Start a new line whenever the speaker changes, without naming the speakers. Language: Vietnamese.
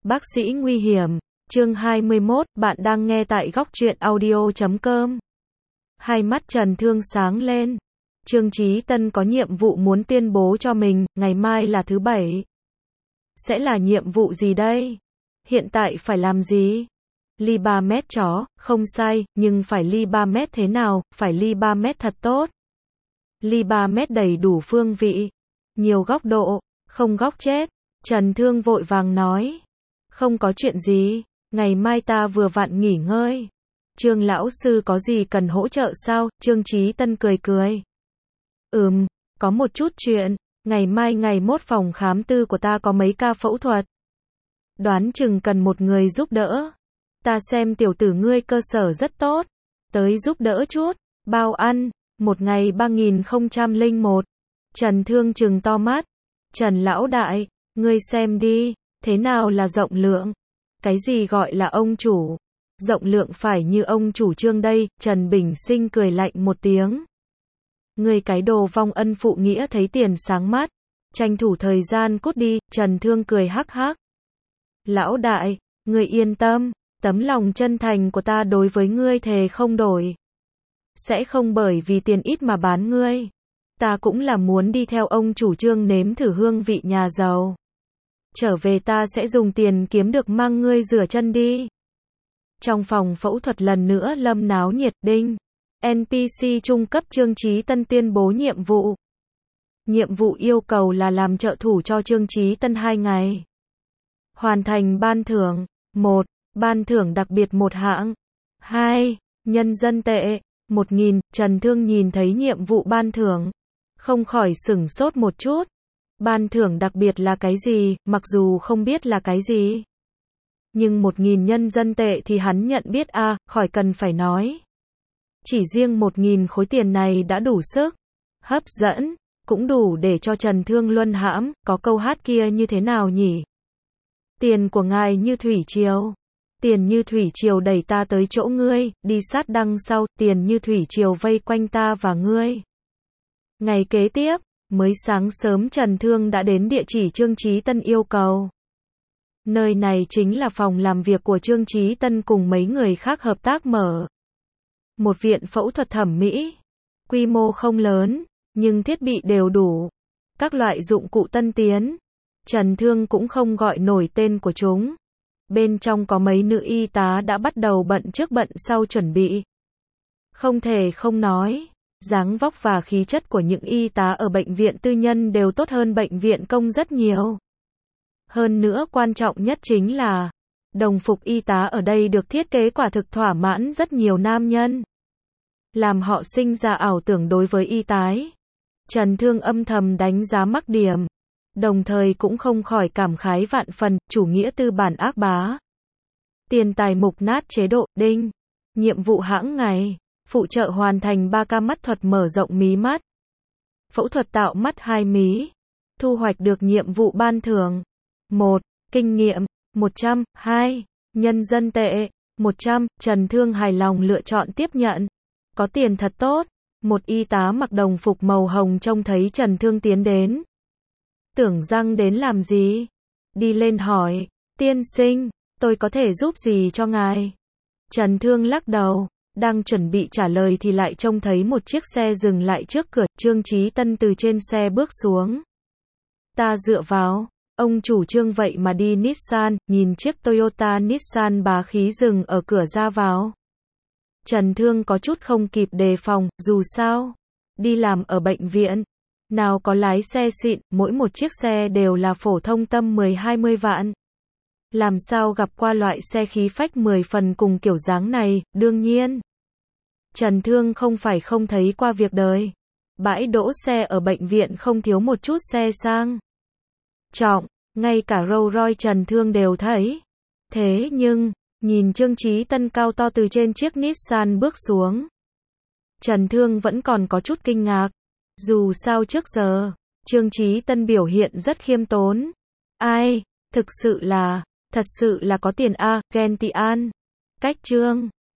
Bác sĩ nguy hiểm, chương 21, bạn đang nghe tại góc truyện audio.com. Hai mắt Trần Thương sáng lên. Trương Chí Tân có nhiệm vụ muốn tuyên bố cho mình, ngày mai là thứ Bảy. Sẽ là nhiệm vụ gì đây? Hiện tại phải làm gì? Ly 3 mét chó, không sai, nhưng phải ly 3 mét thế nào, phải ly 3 mét thật tốt. Ly 3 mét đầy đủ phương vị, nhiều góc độ, không góc chết. Trần Thương vội vàng nói. Không có chuyện gì, ngày mai ta vừa vặn nghỉ ngơi. Trương lão sư có gì cần hỗ trợ sao? Trương Chí Tân cười cười. Có một chút chuyện, ngày mai ngày mốt phòng khám tư của ta có mấy ca phẫu thuật. Đoán chừng cần một người giúp đỡ. Ta xem tiểu tử ngươi cơ sở rất tốt, tới giúp đỡ chút, bao ăn, một ngày 3001. Trần Thương trừng to mắt. Trần lão đại, ngươi xem đi, thế nào là rộng lượng? Cái gì gọi là ông chủ? Rộng lượng phải như ông chủ Trương đây. Trần Bình Sinh cười lạnh một tiếng. Ngươi cái đồ vong ân phụ nghĩa thấy tiền sáng mắt, tranh thủ thời gian cút đi. Trần Thương cười hắc hắc. Lão đại, ngươi yên tâm, tấm lòng chân thành của ta đối với ngươi thề không đổi. Sẽ không bởi vì tiền ít mà bán ngươi. Ta cũng là muốn đi theo ông chủ Trương nếm thử hương vị nhà giàu. Trở về ta sẽ dùng tiền kiếm được mang ngươi rửa chân đi. Trong phòng phẫu thuật lần nữa lâm náo nhiệt. Đinh. NPC trung cấp Trương Chí Tân tuyên bố nhiệm vụ. Nhiệm vụ yêu cầu là làm trợ thủ cho Trương Chí Tân 2 ngày. Hoàn thành ban thưởng. 1. Ban thưởng đặc biệt một hạng. 2. Nhân dân tệ. 1.000. Trần Thương nhìn thấy nhiệm vụ ban thưởng, không khỏi sửng sốt một chút. Ban thưởng đặc biệt là cái gì, mặc dù không biết là cái gì. Nhưng 1.000 nhân dân tệ thì hắn nhận biết khỏi cần phải nói. Chỉ riêng 1.000 khối tiền này đã đủ sức hấp dẫn, cũng đủ để cho Trần Thương luân hãm. Có câu hát kia như thế nào nhỉ? Tiền của ngài như thủy triều. Tiền như thủy triều đẩy ta tới chỗ ngươi, đi sát đằng sau, tiền như thủy triều vây quanh ta và ngươi. Ngày kế tiếp, mới sáng sớm Trần Thương đã đến địa chỉ Trương Chí Tân yêu cầu. Nơi này chính là phòng làm việc của Trương Chí Tân cùng mấy người khác hợp tác mở. Một viện phẫu thuật thẩm mỹ. Quy mô không lớn, nhưng thiết bị đều đủ. Các loại dụng cụ tân tiến. Trần Thương cũng không gọi nổi tên của chúng. Bên trong có mấy nữ y tá đã bắt đầu bận trước bận sau chuẩn bị. Không thể không nói, dáng vóc và khí chất của những y tá ở bệnh viện tư nhân đều tốt hơn bệnh viện công rất nhiều. Hơn nữa quan trọng nhất chính là, đồng phục y tá ở đây được thiết kế quả thực thỏa mãn rất nhiều nam nhân. Làm họ sinh ra ảo tưởng đối với y tá. Trần Thương âm thầm đánh giá mắc điểm. Đồng thời cũng không khỏi cảm khái vạn phần, chủ nghĩa tư bản ác bá. Tiền tài mục nát chế độ. Đinh. Nhiệm vụ hãng ngày. Phụ trợ hoàn thành 3 ca mắt thuật mở rộng mí mắt. Phẫu thuật tạo mắt 2 mí. Thu hoạch được nhiệm vụ ban thưởng. 1. Kinh nghiệm. 100. 2. Nhân dân tệ. 100. Trần Thương hài lòng lựa chọn tiếp nhận. Có tiền thật tốt. Một y tá mặc đồng phục màu hồng trông thấy Trần Thương tiến đến. Tưởng rằng đến làm gì? Đi lên hỏi. Tiên sinh, tôi có thể giúp gì cho ngài? Trần Thương lắc đầu. Đang chuẩn bị trả lời thì lại trông thấy một chiếc xe dừng lại trước cửa. Trương Chí Tân từ trên xe bước xuống. Ta dựa vào. Ông chủ Trương vậy mà đi Nissan. Nhìn chiếc Toyota Nissan bá khí dừng ở cửa ra vào. Trần Thương có chút không kịp đề phòng. Dù sao, đi làm ở bệnh viện, nào có lái xe xịn, mỗi một chiếc xe đều là phổ thông tầm 10-20 vạn. Làm sao gặp qua loại xe khí phách 10 phần cùng kiểu dáng này. Đương nhiên, Trần Thương không phải không thấy qua việc đời. Bãi đỗ xe ở bệnh viện không thiếu một chút xe sang trọng, ngay cả Rolls Royce Trần Thương đều thấy. Thế nhưng, nhìn Trương Chí Tân cao to từ trên chiếc Nissan bước xuống, Trần Thương vẫn còn có chút kinh ngạc. Dù sao trước giờ, Trương Chí Tân biểu hiện rất khiêm tốn. Ai, thật sự là có tiền ghen tị an. Cách Trương